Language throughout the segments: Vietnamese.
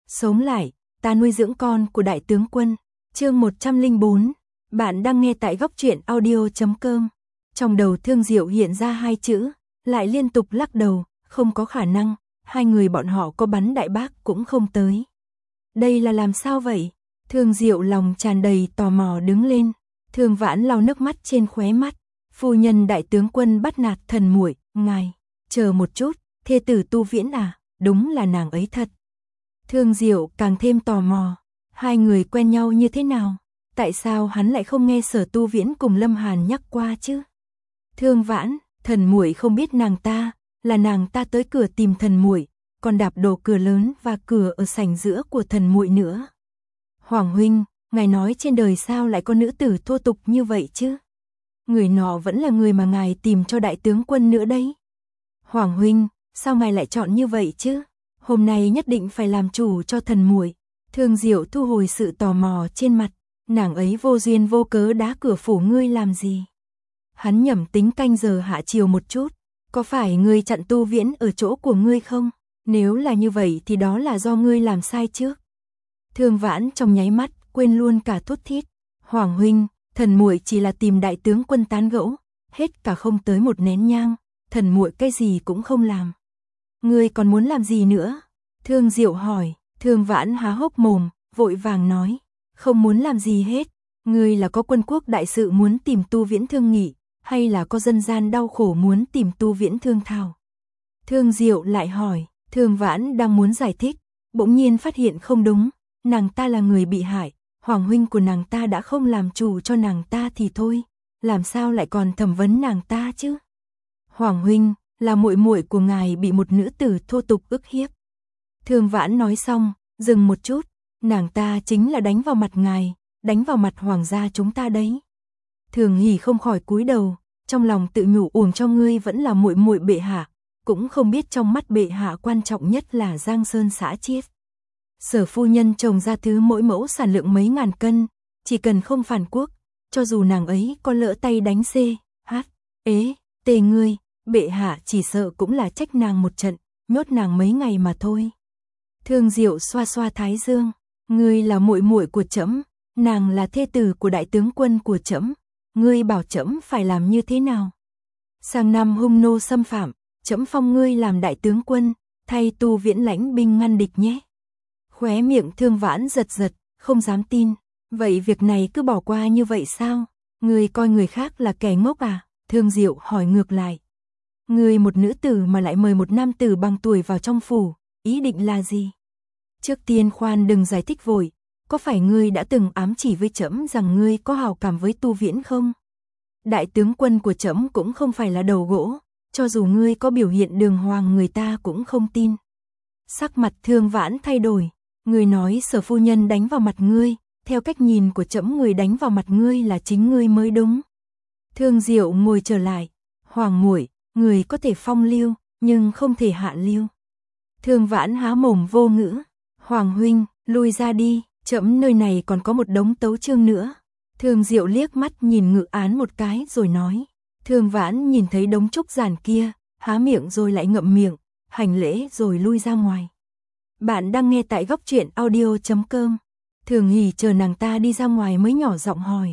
Sống lại, ta nuôi dưỡng con của đại tướng quân. Chương 104. Bạn đang nghe tại góc truyện audio.com. Trong đầu Thương Diệu hiện ra hai chữ, lại liên tục lắc đầu, không có khả năng, hai người bọn họ có bắn đại bác cũng không tới. Đây là làm sao vậy? Thương Diệu lòng tràn đầy tò mò đứng lên. Thương Vãn lau nước mắt trên khóe mắt. Phu nhân đại tướng quân bắt nạt thần muội, ngài, chờ một chút, thê tử Tu Viễn à, đúng là nàng ấy thật. Thương Diệu càng thêm tò mò, hai người quen nhau như thế nào? Tại sao hắn lại không nghe Sở Tu Viễn cùng Lâm Hàn nhắc qua chứ? Thương Vãn, thần muội không biết nàng ta, là nàng ta tới cửa tìm thần muội, còn đạp đổ cửa lớn và cửa ở sảnh giữa của thần muội nữa. Hoàng huynh, ngài nói trên đời sao lại có nữ tử thô tục như vậy chứ? Người nọ vẫn là người mà ngài tìm cho đại tướng quân nữa đấy. Hoàng huynh, sao ngài lại chọn như vậy chứ? Hôm nay nhất định phải làm chủ cho thần muội. Thương Diệu thu hồi sự tò mò trên mặt, nàng ấy vô duyên vô cớ đá cửa phủ ngươi làm gì? Hắn nhẩm tính canh giờ hạ chiều một chút, có phải ngươi chặn Tu Viễn ở chỗ của ngươi không? Nếu là như vậy thì đó là do ngươi làm sai trước. Thương Vãn trong nháy mắt quên luôn cả thút thít. Hoàng huynh, thần muội chỉ là tìm đại tướng quân tán gẫu, hết cả không tới một nén nhang, thần muội cái gì cũng không làm. Ngươi còn muốn làm gì nữa? Thương Diệu hỏi. Thương Vãn há hốc mồm, vội vàng nói, không muốn làm gì hết. Ngươi là có quân quốc đại sự muốn tìm Tu Viễn thương nghị, hay là có dân gian đau khổ muốn tìm Tu Viễn thương thảo? Thương Diệu lại hỏi. Thương Vãn đang muốn giải thích, bỗng nhiên phát hiện không đúng, nàng ta là người bị hại, hoàng huynh của nàng ta đã không làm chủ cho nàng ta thì thôi, làm sao lại còn thẩm vấn nàng ta chứ? Hoàng huynh, là muội muội của ngài bị một nữ tử thô tục ức hiếp. Thương Vãn nói xong, dừng một chút, nàng ta chính là đánh vào mặt ngài, đánh vào mặt hoàng gia chúng ta đấy. Thường Hỉ không khỏi cúi đầu, trong lòng tự nhủ uổng cho ngươi vẫn là muội muội bệ hạ, cũng không biết trong mắt bệ hạ quan trọng nhất là Giang Sơn xã Chiết. Sở phu nhân trồng ra thứ mỗi mẫu sản lượng mấy ngàn cân, chỉ cần không phản quốc, cho dù nàng ấy có lỡ tay đánh tê ngươi, bệ hạ chỉ sợ cũng là trách nàng một trận, nhốt nàng mấy ngày mà thôi. Thương Diệu xoa xoa thái dương, ngươi là muội muội của trẫm, nàng là thê tử của đại tướng quân của trẫm, ngươi bảo trẫm phải làm như thế nào? Sang năm hung nô xâm phạm, trẫm phong ngươi làm đại tướng quân, thay Tu Viễn lãnh binh ngăn địch nhé. Khóe miệng Thương Vãn giật giật, không dám tin, vậy việc này cứ bỏ qua như vậy sao? Ngươi coi người khác là kẻ ngốc à? Thương Diệu hỏi ngược lại. Ngươi một nữ tử mà lại mời một nam tử bằng tuổi vào trong phủ, ý định là gì? Trước tiên khoan đừng giải thích vội, có phải ngươi đã từng ám chỉ với trẫm rằng ngươi có hảo cảm với Tu Viễn không? Đại tướng quân của trẫm cũng không phải là đầu gỗ, cho dù ngươi có biểu hiện đường hoàng người ta cũng không tin. Sắc mặt Thương Vãn thay đổi, ngươi nói Sở phu nhân đánh vào mặt ngươi, theo cách nhìn của trẫm người đánh vào mặt ngươi là chính ngươi mới đúng. Thương Diệu ngồi trở lại, hoàng muội, người có thể phong lưu, nhưng không thể hạ lưu. Thương Vãn há mồm vô ngữ, hoàng huynh, lui ra đi, trẫm nơi này còn có một đống tấu chương nữa. Thương Diệu liếc mắt nhìn Ngự Án một cái rồi nói. Thương Vãn nhìn thấy đống trúc giản kia, há miệng rồi lại ngậm miệng, hành lễ rồi lui ra ngoài. Bạn đang nghe tại góc truyện audio.com. Thường Hỉ chờ nàng ta đi ra ngoài mới nhỏ giọng hỏi.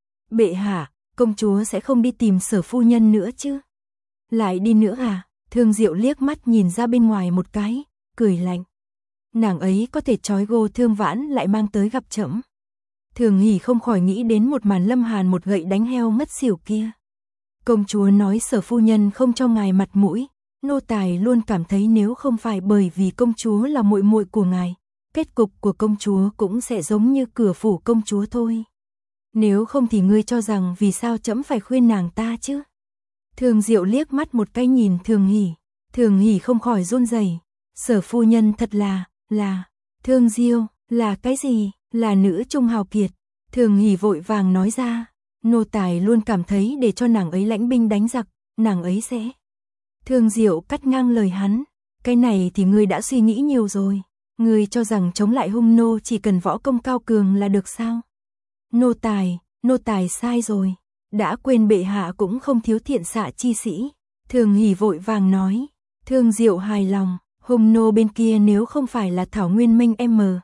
Bệ hạ, công chúa sẽ không đi tìm Sở phu nhân nữa chứ? Lại đi nữa à? Thương Diệu liếc mắt nhìn ra bên ngoài một cái, cười lạnh. Nàng ấy có thể trói gô Thương Vãn lại mang tới gặp trẫm. Thường Hỉ không khỏi nghĩ đến một màn Lâm Hàn một gậy đánh heo ngất xỉu kia. Công chúa nói Sở phu nhân không cho ngài mặt mũi, nô tài luôn cảm thấy nếu không phải bởi vì công chúa là muội muội của ngài, kết cục của công chúa cũng sẽ giống như cửa phủ công chúa thôi. Nếu không thì ngươi cho rằng vì sao trẫm phải khuyên nàng ta chứ? Thường Diệu liếc mắt một cái nhìn Thường Hỉ không khỏi run rẩy. Sở phu nhân thật là, Thương Diêu, là cái gì? Là nữ trung hào kiệt. Thường Hỉ vội vàng nói ra, nô tài luôn cảm thấy để cho nàng ấy lãnh binh đánh giặc, nàng ấy sẽ. Thương Diệu cắt ngang lời hắn, cái này thì ngươi đã suy nghĩ nhiều rồi, ngươi cho rằng chống lại hung nô chỉ cần võ công cao cường là được sao? Nô tài sai rồi, đã quên bệ hạ cũng không thiếu thiện xạ chi sĩ. Thường Hỉ vội vàng nói. Thương Diệu hài lòng, Hung nô bên kia nếu không phải là thảo nguyên mênh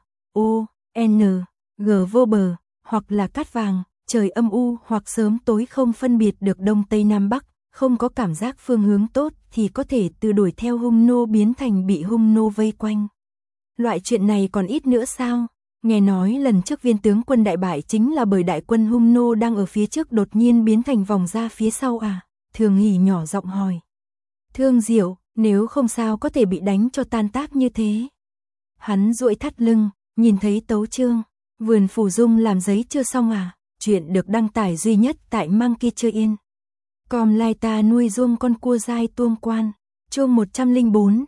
G vô bờ, hoặc là cát vàng, trời âm u hoặc sớm tối không phân biệt được đông tây nam bắc, không có cảm giác phương hướng tốt thì có thể từ đuổi theo hung nô biến thành bị hung nô vây quanh. Loại chuyện này còn ít nữa sao? Nghe nói lần trước viên tướng quân đại bại chính là bởi đại quân hung nô đang ở phía trước đột nhiên biến thành vòng ra phía sau à? Thường Hỷ nhỏ giọng hỏi. Thương Diệu, nếu không sao có thể bị đánh cho tan tác như thế. Hắn duỗi thắt lưng, nhìn thấy tấu chương, vườn phủ dung làm giấy chưa xong à? Chuyện được đăng tải duy nhất tại Monkey Chơi Yên. Com lai ta nuôi ruông con cua dai tuông quan. Chương 104,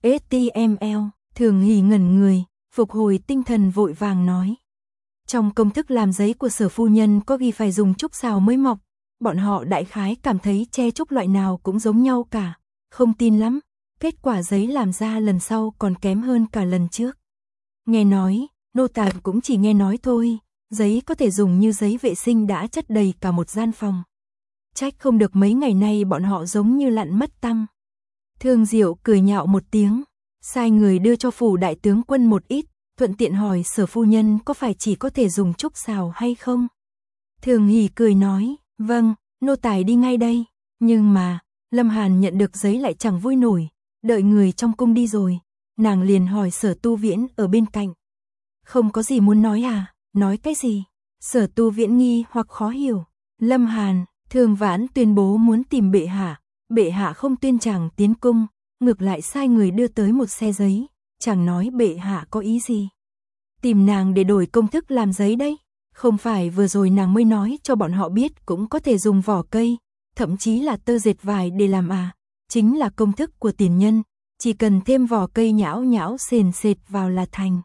HTML. Thường Hỷ ngẩn người, phục hồi tinh thần vội vàng nói. Trong công thức làm giấy của Sở phu nhân có ghi phải dùng trúc xào mới mọc. Bọn họ đại khái cảm thấy tre trúc loại nào cũng giống nhau cả. Không tin lắm, kết quả giấy làm ra lần sau còn kém hơn cả lần trước. Nghe nói, nô tài cũng chỉ nghe nói thôi, giấy có thể dùng như giấy vệ sinh đã chất đầy cả một gian phòng. Trách không được mấy ngày nay bọn họ giống như lặn mất tăm. Thương Diệu cười nhạo một tiếng, sai người đưa cho phủ đại tướng quân một ít, thuận tiện hỏi Sở phu nhân có phải chỉ có thể dùng trúc xào hay không. Thường Hỷ cười nói, vâng, nô tài đi ngay đây. Nhưng mà, Lâm Hàn nhận được giấy lại chẳng vui nổi, đợi người trong cung đi rồi, nàng liền hỏi Sở Tu Viễn ở bên cạnh. Không có gì muốn nói à, nói cái gì? Sở Tu Viễn nghi hoặc khó hiểu. Lâm Hàn, Thường Vãn tuyên bố muốn tìm bệ hạ không tuyên chàng tiến cung, ngược lại sai người đưa tới một xe giấy, chẳng nói bệ hạ có ý gì. Tìm nàng để đổi công thức làm giấy đấy, không phải vừa rồi nàng mới nói cho bọn họ biết cũng có thể dùng vỏ cây, thậm chí là tơ dệt vải để làm à, chính là công thức của tiền nhân, chỉ cần thêm vỏ cây nhão nhão sền sệt vào là thành.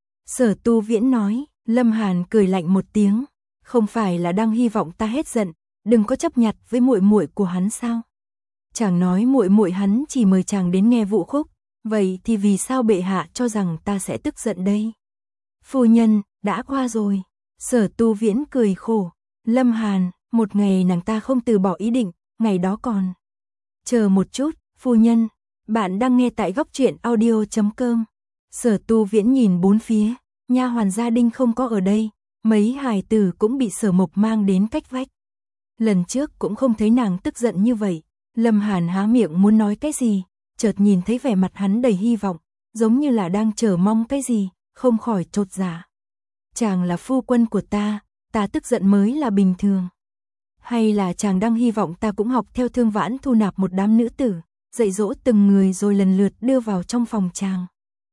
Sở Tu Viễn nói. Lâm Hàn cười lạnh một tiếng, không phải là đang hy vọng ta hết giận, đừng có chấp nhặt với muội muội của hắn sao? Chàng nói muội muội hắn chỉ mời chàng đến nghe vũ khúc, vậy thì vì sao bệ hạ cho rằng ta sẽ tức giận đây? Phu nhân, đã qua rồi. Sở Tu Viễn cười khổ. Lâm Hàn, một ngày nàng ta không từ bỏ ý định, ngày đó còn. Chờ một chút, phu nhân, bạn đang nghe tại góc truyện audio.com. Sở Tu Viễn nhìn bốn phía, nha hoàn gia đình không có ở đây, mấy hài tử cũng bị Sở Mộc mang đến cách vách. Lần trước cũng không thấy nàng tức giận như vậy. Lâm Hàn há miệng muốn nói cái gì, chợt nhìn thấy vẻ mặt hắn đầy hy vọng, giống như là đang chờ mong cái gì, không khỏi chột dạ. Chàng là phu quân của ta tức giận mới là bình thường. Hay là chàng đang hy vọng ta cũng học theo Thương Vãn thu nạp một đám nữ tử, dạy dỗ từng người rồi lần lượt đưa vào trong phòng chàng?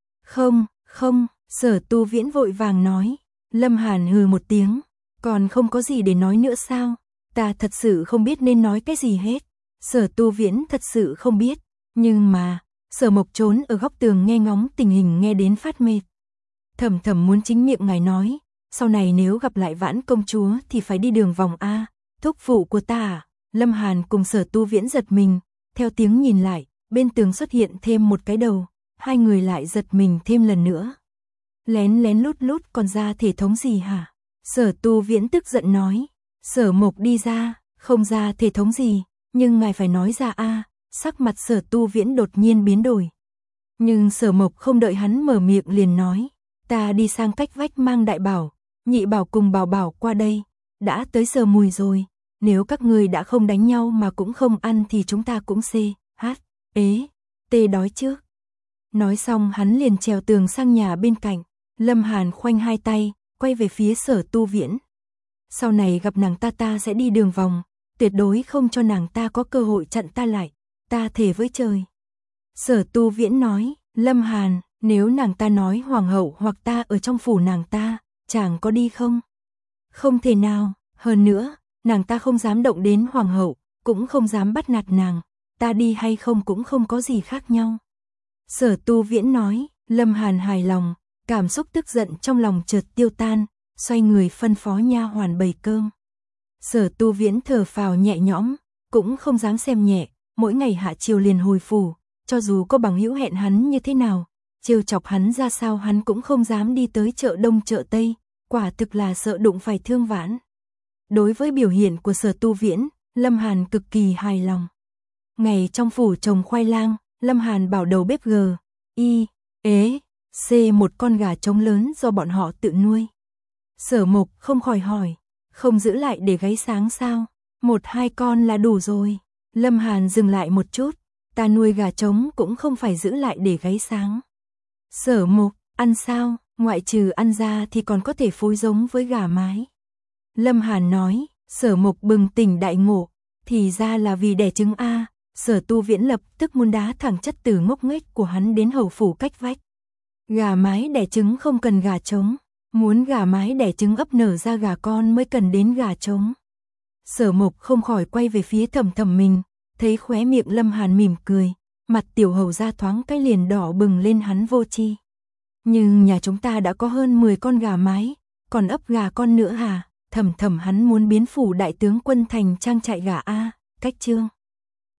Không, Sở Tu Viễn vội vàng nói. Lâm Hàn hừ một tiếng, còn không có gì để nói nữa sao? Ta thật sự không biết nên nói cái gì hết. Sở Tu Viễn thật sự không biết, nhưng mà, Sở Mộc trốn ở góc tường nghe ngóng tình hình nghe đến phát mệt. Thầm muốn chính miệng ngài nói, sau này nếu gặp lại Vãn công chúa thì phải đi đường vòng a, thúc phụ của ta à? Lâm Hàn cùng Sở Tu Viễn giật mình, theo tiếng nhìn lại, bên tường xuất hiện thêm một cái đầu, hai người lại giật mình thêm lần nữa. Lén lút còn ra thể thống gì hả? Sở Tu Viễn tức giận nói. Sở Mộc đi ra, không ra thể thống gì, nhưng ngài phải nói ra a. Sắc mặt Sở Tu Viễn đột nhiên biến đổi. Nhưng Sở Mộc không đợi hắn mở miệng liền nói, ta đi sang cách vách mang đại bảo, nhị bảo cùng bảo bảo qua đây, đã tới giờ mùi rồi, nếu các người đã không đánh nhau mà cũng không ăn thì chúng ta cũng đói trước. Nói xong hắn liền trèo tường sang nhà bên cạnh. Lâm Hàn khoanh hai tay, quay về phía Sở Tu Viễn. Sau này gặp nàng ta sẽ đi đường vòng, tuyệt đối không cho nàng ta có cơ hội chặn ta lại, ta thề với trời. Sở Tu Viễn nói. Lâm Hàn, nếu nàng ta nói hoàng hậu hoặc ta ở trong phủ nàng ta, chàng có đi không? Không thể nào, hơn nữa, nàng ta không dám động đến hoàng hậu, cũng không dám bắt nạt nàng, ta đi hay không cũng không có gì khác nhau. Sở Tu Viễn nói. Lâm Hàn hài lòng, cảm xúc tức giận trong lòng chợt tiêu tan, xoay người phân phó nha hoàn bày cơm. Sở Tu Viễn thở phào nhẹ nhõm, cũng không dám xem nhẹ, mỗi ngày hạ chiều liền hồi phủ, cho dù có bằng hữu hẹn hắn như thế nào, trêu chọc hắn ra sao hắn cũng không dám đi tới chợ Đông chợ Tây, quả thực là sợ đụng phải Thương Vãn. Đối với biểu hiện của Sở Tu Viễn, Lâm Hàn cực kỳ hài lòng. Ngày trong phủ trồng khoai lang, Lâm Hàn bảo đầu bếp Y, ế, C một con gà trống lớn do bọn họ tự nuôi. Sở Mộc không khỏi hỏi, không giữ lại để gáy sáng sao? 1-2 con là đủ rồi. Lâm Hàn dừng lại một chút, ta nuôi gà trống cũng không phải giữ lại để gáy sáng. Sở Mộc, ăn sao? Ngoại trừ ăn ra thì còn có thể phối giống với gà mái. Lâm Hàn nói, Sở Mộc bừng tỉnh đại ngộ, thì ra là vì đẻ trứng a. Sở Tu Viễn lập tức muốn đá thẳng chất tử ngốc nghếch của hắn đến hầu phủ cách vách. Gà mái đẻ trứng không cần gà trống, muốn gà mái đẻ trứng ấp nở ra gà con mới cần đến gà trống. Sở Mộc không khỏi quay về phía Thẩm Thẩm mình, thấy khóe miệng Lâm Hàn mỉm cười, mặt tiểu hầu ra thoáng cái liền đỏ bừng lên, hắn vô tri. Nhưng nhà chúng ta đã có hơn 10 con gà mái, còn ấp gà con nữa hả? Thẩm Thẩm hắn muốn biến phủ đại tướng quân thành trang trại gà a. Cách chương